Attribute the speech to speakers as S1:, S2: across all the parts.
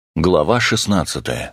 S1: Глава 16.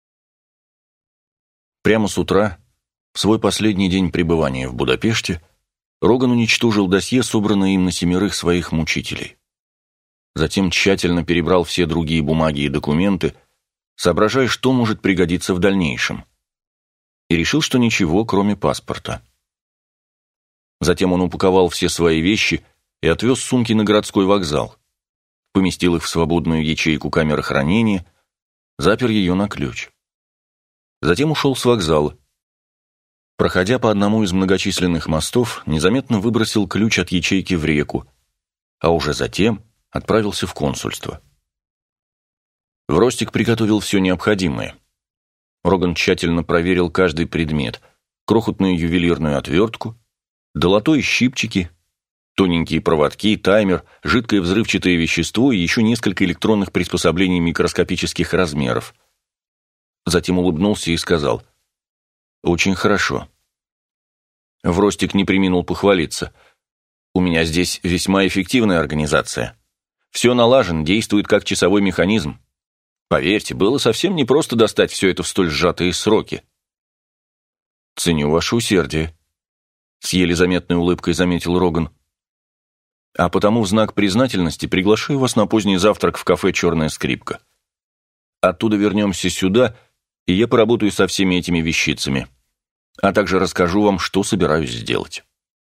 S1: Прямо с утра, в свой последний день пребывания в Будапеште, Роган уничтожил досье, собранное им на 7 своих мучителей. Затем тщательно перебрал все другие бумаги и документы, соображая, что может пригодиться в дальнейшем, и решил, что ничего, кроме паспорта. Затем он упаковал все свои вещи и отвез сумки на городской вокзал, поместил их в свободную ячейку камеры хранения, запер ее на ключ. Затем ушел с вокзала. Проходя по одному из многочисленных мостов, незаметно выбросил ключ от ячейки в реку, а уже затем отправился в консульство. В Ростик приготовил все необходимое. Роган тщательно проверил каждый предмет: крохотную ювелирную отвертку, долото и щипчики, тоненькие проводки, таймер, жидкое взрывчатое вещество и еще несколько электронных приспособлений микроскопических размеров. Затем улыбнулся и сказал: «Очень хорошо». В Ростик не преминул похвалиться: «У меня здесь весьма эффективная организация. Все налажено, действует как часовой механизм. Поверьте, было совсем непросто достать все это в столь сжатые сроки». «Ценю ваше усердие», — с еле заметной улыбкой заметил Роган. «А потому в знак признательности приглашаю вас на поздний завтрак в кафе «Черная скрипка». Оттуда вернемся сюда, и я поработаю со всеми этими вещицами, а также расскажу вам, что собираюсь сделать».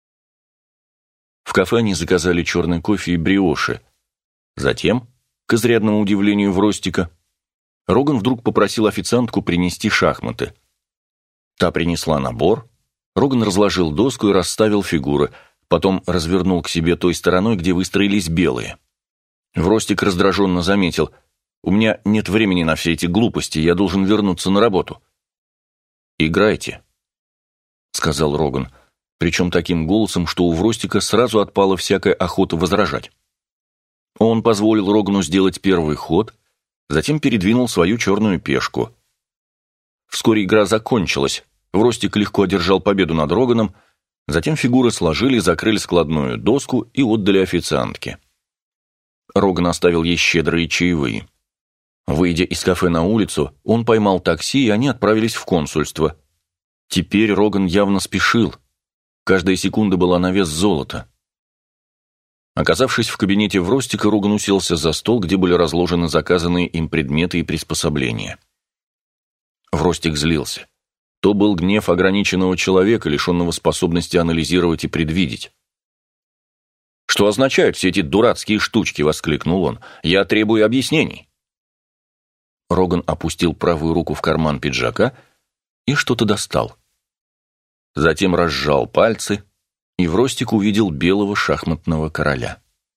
S1: В кафе они заказали черный кофе и бриоши. Затем, к изрядному удивлению Вростика, Роган вдруг попросил официантку принести шахматы. Та принесла набор, Роган разложил доску и расставил фигуры, потом развернул к себе той стороной, где выстроились белые. Вростик раздраженно заметил: «У меня нет времени на все эти глупости, я должен вернуться на работу». «Играйте», — сказал Роган, причем таким голосом, что у Вростика сразу отпала всякая охота возражать. Он позволил Рогану сделать первый ход, затем передвинул свою черную пешку. Вскоре игра закончилась, Вростик легко одержал победу над Роганом. Затем фигуры сложили, закрыли складную доску и отдали официантке. Роган оставил ей щедрые чаевые. Выйдя из кафе на улицу, он поймал такси, и они отправились в консульство. Теперь Роган явно спешил. Каждая секунда была на вес золота. Оказавшись в кабинете Вростика, Роган уселся за стол, где были разложены заказанные им предметы и приспособления. Вростик злился. То был гнев ограниченного человека, лишенного способности анализировать и предвидеть. «Что означают все эти дурацкие штучки?» — воскликнул он. «Я требую объяснений». Роган опустил правую руку в карман пиджака и что-то достал. Затем разжал пальцы, и Вростик увидел белого шахматного короля.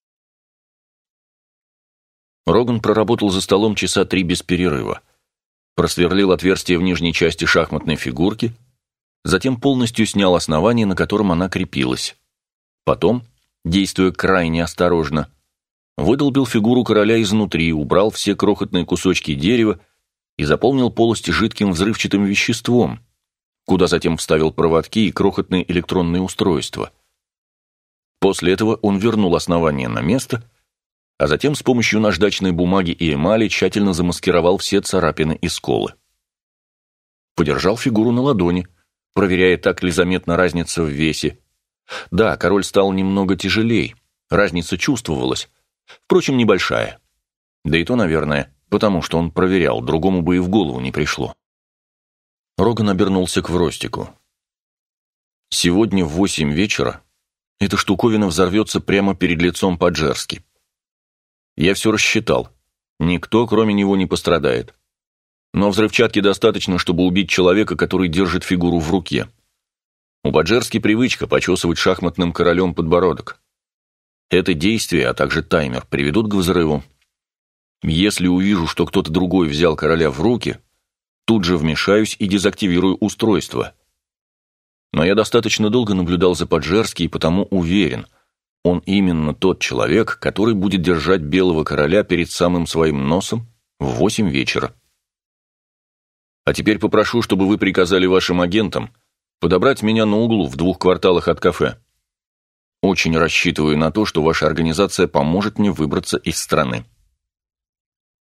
S1: Роган проработал за столом часа 3 без перерыва. Просверлил отверстие в нижней части шахматной фигурки, затем полностью снял основание, на котором она крепилась. Потом, действуя крайне осторожно, выдолбил фигуру короля изнутри, убрал все крохотные кусочки дерева и заполнил полость жидким взрывчатым веществом, куда затем вставил проводки и крохотные электронные устройства. После этого он вернул основание на место, а затем с помощью наждачной бумаги и эмали тщательно замаскировал все царапины и сколы. Подержал фигуру на ладони, проверяя, так ли заметна разница в весе. Да, король стал немного тяжелей, разница чувствовалась, впрочем, небольшая. Да и то, наверное, потому что он проверял, другому бы и в голову не пришло. Роган обернулся к Вростику. «Сегодня в 8 вечера эта штуковина взорвется прямо перед лицом Паджерски. Я все рассчитал. Никто, кроме него, не пострадает. Но взрывчатки достаточно, чтобы убить человека, который держит фигуру в руке. У Паджерски привычка почесывать шахматным королем подбородок. Это действие, а также таймер приведут к взрыву. Если увижу, что кто-то другой взял короля в руки, тут же вмешаюсь и дезактивирую устройство. Но я достаточно долго наблюдал за Паджерски и потому уверен, он именно тот человек, который будет держать белого короля перед самым своим носом в 8 вечера. А теперь попрошу, чтобы вы приказали вашим агентам подобрать меня на углу в 2 кварталах от кафе. Очень рассчитываю на то, что ваша организация поможет мне выбраться из страны».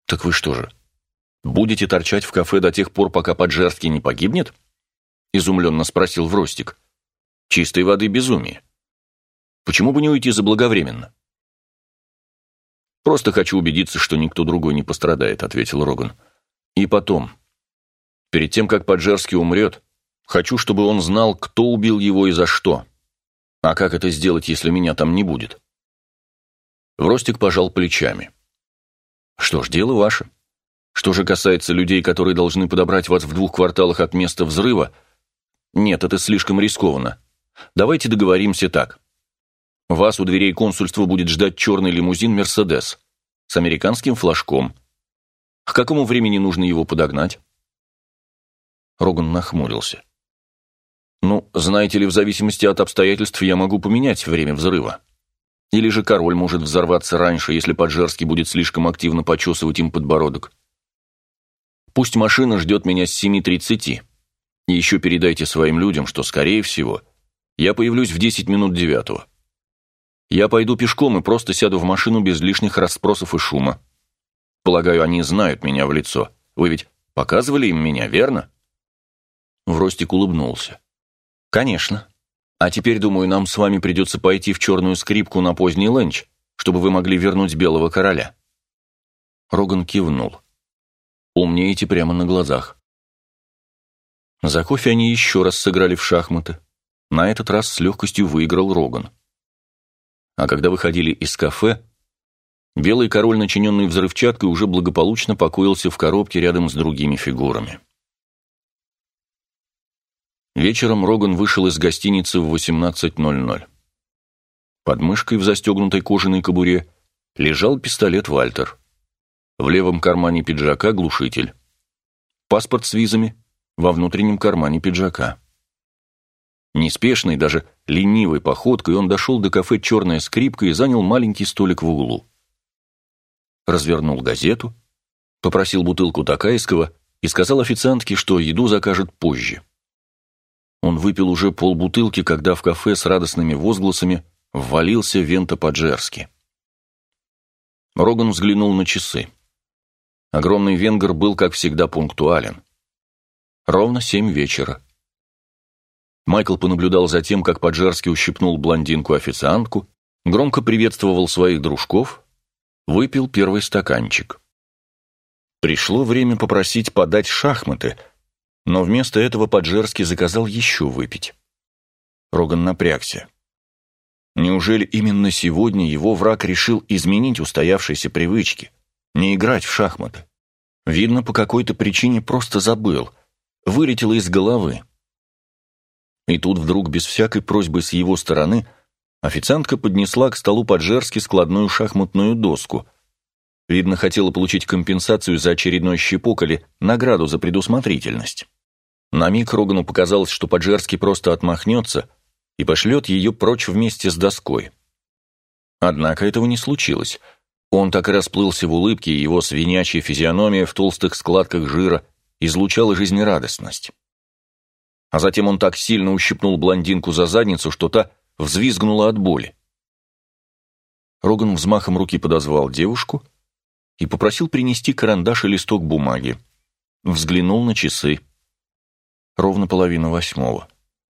S1: Так вы что же, будете торчать в кафе до тех пор, пока Поджерский не погибнет? Изумленно спросил Вростик. Чистой воды безумие. Почему бы не уйти заблаговременно? Просто хочу убедиться, что никто другой не пострадает, ответил Роган. И потом, перед тем, как Поджерский умрет, хочу, чтобы он знал, кто убил его и за что. А как это сделать, если меня там не будет? Вростик пожал плечами. Что ж, дело ваше. Что же касается людей, которые должны подобрать вас в 2 кварталах от места взрыва, нет, это слишком рискованно. Давайте договоримся так. Вас у дверей консульства будет ждать черный лимузин «Мерседес» с американским флажком. К какому времени нужно его подогнать? Роган нахмурился. Ну, знаете ли, в зависимости от обстоятельств я могу поменять время взрыва. Или же король может взорваться раньше, если Поджерский будет слишком активно почесывать им подбородок. Пусть машина ждет меня с 7:30. И еще передайте своим людям, что, скорее всего, я появлюсь в 10 минут 9. Я пойду пешком и просто сяду в машину без лишних расспросов и шума. Полагаю, они знают меня в лицо. Вы ведь показывали им меня, верно? Вростик улыбнулся. Конечно. А теперь, думаю, нам с вами придется пойти в черную скрипку на поздний ленч, чтобы вы могли вернуть белого короля. Роган кивнул. Умнеете прямо на глазах. За кофе они еще раз сыграли в шахматы. На этот раз с легкостью выиграл Роган. А когда выходили из кафе, белый король, начиненный взрывчаткой, уже благополучно покоился в коробке рядом с другими фигурами. Вечером Роган вышел из гостиницы в 18:00. Под мышкой в застегнутой кожаной кобуре лежал пистолет «Вальтер». В левом кармане пиджака глушитель. Паспорт с визами во внутреннем кармане пиджака. Неспешной, даже ленивой походкой он дошел до кафе «Черная скрипка» и занял маленький столик в углу. Развернул газету, попросил бутылку токайского и сказал официантке, что еду закажет позже. Он выпил уже полбутылки, когда в кафе с радостными возгласами ввалился Венто Поджерский. Роган взглянул на часы. Огромный венгер был, как всегда, пунктуален. Ровно 7 вечера. Майкл понаблюдал за тем, как Поджерский ущипнул блондинку-официантку, громко приветствовал своих дружков, выпил первый стаканчик. Пришло время попросить подать шахматы, но вместо этого Поджерский заказал еще выпить. Роган напрягся. Неужели именно сегодня его враг решил изменить устоявшиеся привычки, не играть в шахматы? Видно, по какой-то причине просто забыл, вылетело из головы. И тут вдруг, без всякой просьбы с его стороны, официантка поднесла к столу Поджерски складную шахматную доску. Видно, хотела получить компенсацию за очередной щепок или награду за предусмотрительность. На миг Рогану показалось, что Поджерский просто отмахнется и пошлет ее прочь вместе с доской. Однако этого не случилось. Он так и расплылся в улыбке, и его свинячья физиономия в толстых складках жира излучала жизнерадостность. А затем он так сильно ущипнул блондинку за задницу, что та взвизгнула от боли. Роган взмахом руки подозвал девушку и попросил принести карандаш и листок бумаги. Взглянул на часы. Ровно 7:30.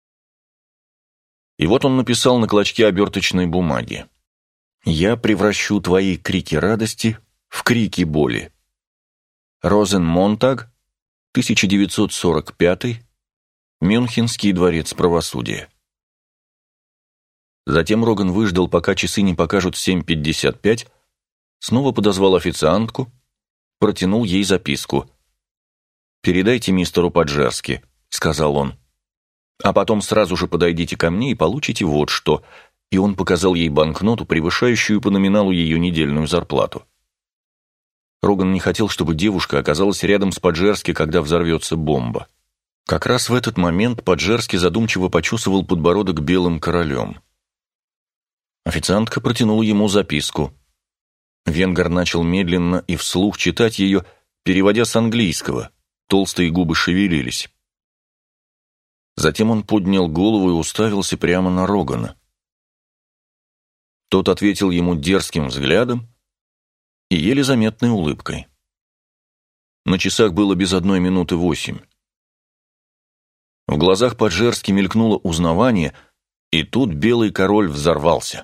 S1: И вот он написал на клочке оберточной бумаги: «Я превращу твои крики радости в крики боли. Розенмонтаг, 1945, Мюнхенский дворец правосудия». Затем Роган выждал, пока часы не покажут 7:55, снова подозвал официантку, протянул ей записку. «Передайте мистеру Поджерски», — сказал он. «А потом сразу же подойдите ко мне и получите вот что». И он показал ей банкноту, превышающую по номиналу ее недельную зарплату. Роган не хотел, чтобы девушка оказалась рядом с Поджерски, когда взорвется бомба. Как раз в этот момент Поджерский задумчиво почесывал подбородок белым королем. Официантка протянула ему записку. Венгер начал медленно и вслух читать ее, переводя с английского. Толстые губы шевелились. Затем он поднял голову и уставился прямо на Рогана. Тот ответил ему дерзким взглядом и еле заметной улыбкой. На часах было без 1:08. В глазах Поджерски мелькнуло узнавание, и тут белый король взорвался.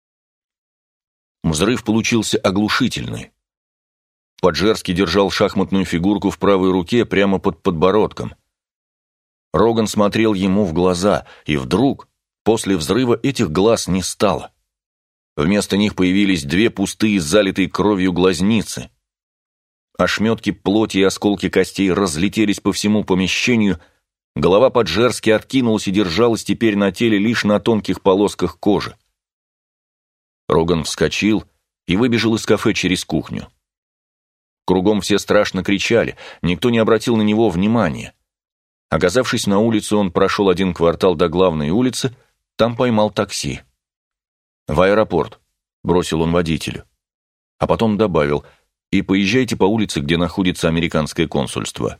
S1: Взрыв получился оглушительный. Поджерски держал шахматную фигурку в правой руке прямо под подбородком. Роган смотрел ему в глаза, и вдруг, после взрыва, этих глаз не стало. Вместо них появились две пустые, залитые кровью глазницы. Ошметки плоти и осколки костей разлетелись по всему помещению, голова Поджерски откинулась и держалась теперь на теле лишь на тонких полосках кожи. Роган вскочил и выбежал из кафе через кухню. Кругом все страшно кричали, никто не обратил на него внимания. Оказавшись на улице, он прошел 1 квартал до главной улицы, там поймал такси. «В аэропорт», — бросил он водителю. А потом добавил: «И поезжайте по улице, где находится американское консульство».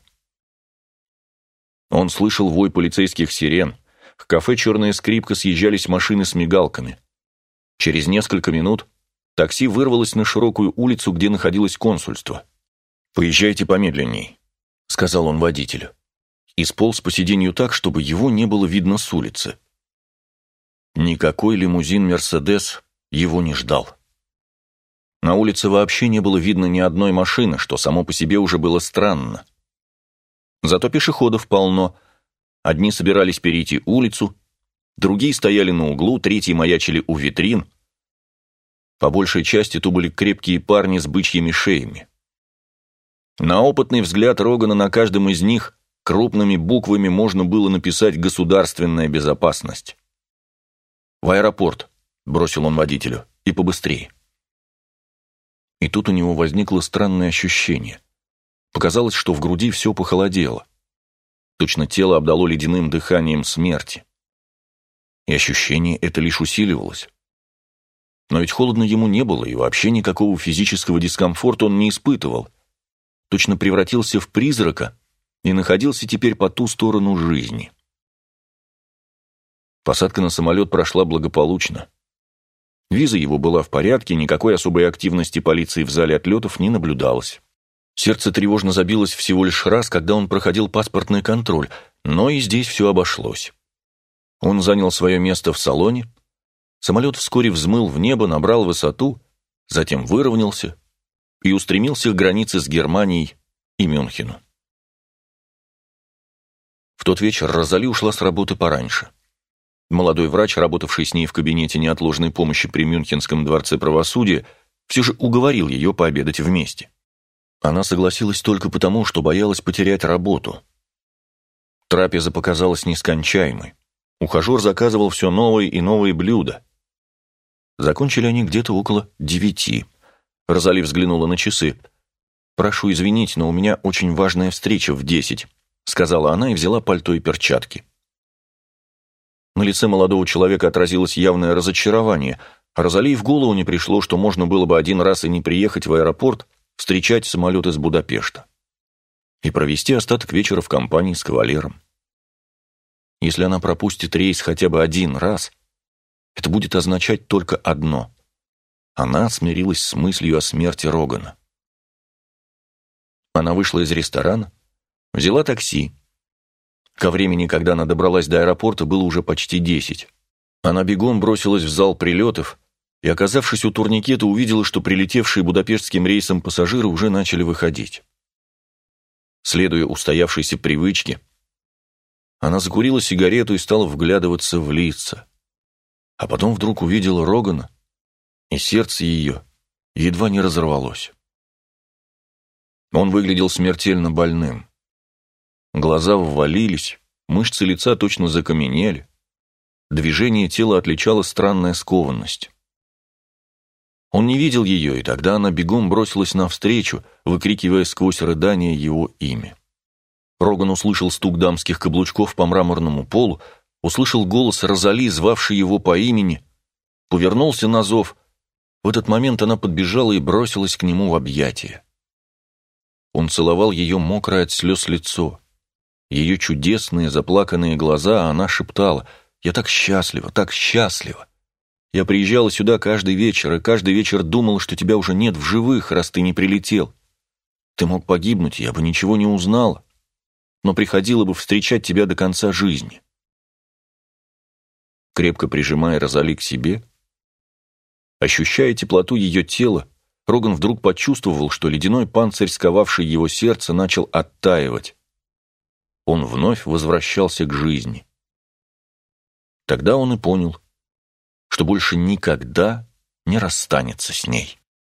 S1: Он слышал вой полицейских сирен. К кафе «Черная скрипка» съезжались машины с мигалками. Через несколько минут такси вырвалось на широкую улицу, где находилось консульство. «Поезжайте помедленней», — сказал он водителю. И сполз по сиденью так, чтобы его не было видно с улицы. Никакой лимузин «Мерседес» его не ждал. На улице вообще не было видно ни одной машины, что само по себе уже было странно. Зато пешеходов полно. Одни собирались перейти улицу, другие стояли на углу, третьи маячили у витрин. По большей части то были крепкие парни с бычьими шеями. На опытный взгляд Рогана на каждом из них крупными буквами можно было написать «Государственная безопасность». «В аэропорт», — бросил он водителю, — «и побыстрее». И тут у него возникло странное ощущение. Показалось, что в груди все похолодело. Точно тело обдало ледяным дыханием смерти. И ощущение это лишь усиливалось. Но ведь холодно ему не было, и вообще никакого физического дискомфорта он не испытывал. Точно превратился в призрака и находился теперь по ту сторону жизни. Посадка на самолет прошла благополучно. Виза его была в порядке, никакой особой активности полиции в зале отлетов не наблюдалось. Сердце тревожно забилось всего лишь раз, когда он проходил паспортный контроль, но и здесь все обошлось. Он занял свое место в салоне, самолет вскоре взмыл в небо, набрал высоту, затем выровнялся и устремился к границе с Германией и Мюнхену. В тот вечер Розали ушла с работы пораньше. Молодой врач, работавший с ней в кабинете неотложной помощи при Мюнхенском дворце правосудия, все же уговорил ее пообедать вместе. Она согласилась только потому, что боялась потерять работу. Трапеза показалась нескончаемой. Ухажер заказывал все новые и новые блюда. Закончили они где-то около 9. Розали взглянула на часы. «Прошу извинить, но у меня очень важная встреча в 10», сказала она и взяла пальто и перчатки. На лице молодого человека отразилось явное разочарование. Розали в голову не пришло, что можно было бы один раз и не приехать в аэропорт, встречать самолет из Будапешта и провести остаток вечера в компании с кавалером. Если она пропустит рейс хотя бы один раз, это будет означать только одно: она смирилась с мыслью о смерти Рогана. Она вышла из ресторана, взяла такси. Ко времени, когда она добралась до аэропорта, было уже почти 10. Она бегом бросилась в зал прилетов и, оказавшись у турникета, увидела, что прилетевшие будапештским рейсом пассажиры уже начали выходить. Следуя устоявшейся привычке, она закурила сигарету и стала вглядываться в лица. А потом вдруг увидела Рогана, и сердце ее едва не разорвалось. Он выглядел смертельно больным. Глаза ввалились, мышцы лица точно закаменели. Движение тела отличала странная скованность. Он не видел ее, и тогда она бегом бросилась навстречу, выкрикивая сквозь рыдания его имя. Роган услышал стук дамских каблучков по мраморному полу, услышал голос Розали, звавший его по имени, повернулся на зов. В этот момент она подбежала и бросилась к нему в объятия. Он целовал ее мокрое от слез лицо. Ее чудесные заплаканные глаза, а она шептала: «Я так счастлива, так счастлива! Я приезжала сюда каждый вечер, и каждый вечер думала, что тебя уже нет в живых, раз ты не прилетел. Ты мог погибнуть, я бы ничего не узнала, но приходила бы встречать тебя до конца жизни». Крепко прижимая Розали к себе, ощущая теплоту ее тела, Роган вдруг почувствовал, что ледяной панцирь, сковавший его сердце, начал оттаивать. Он вновь возвращался к жизни. Тогда он и понял, что больше никогда не расстанется с ней.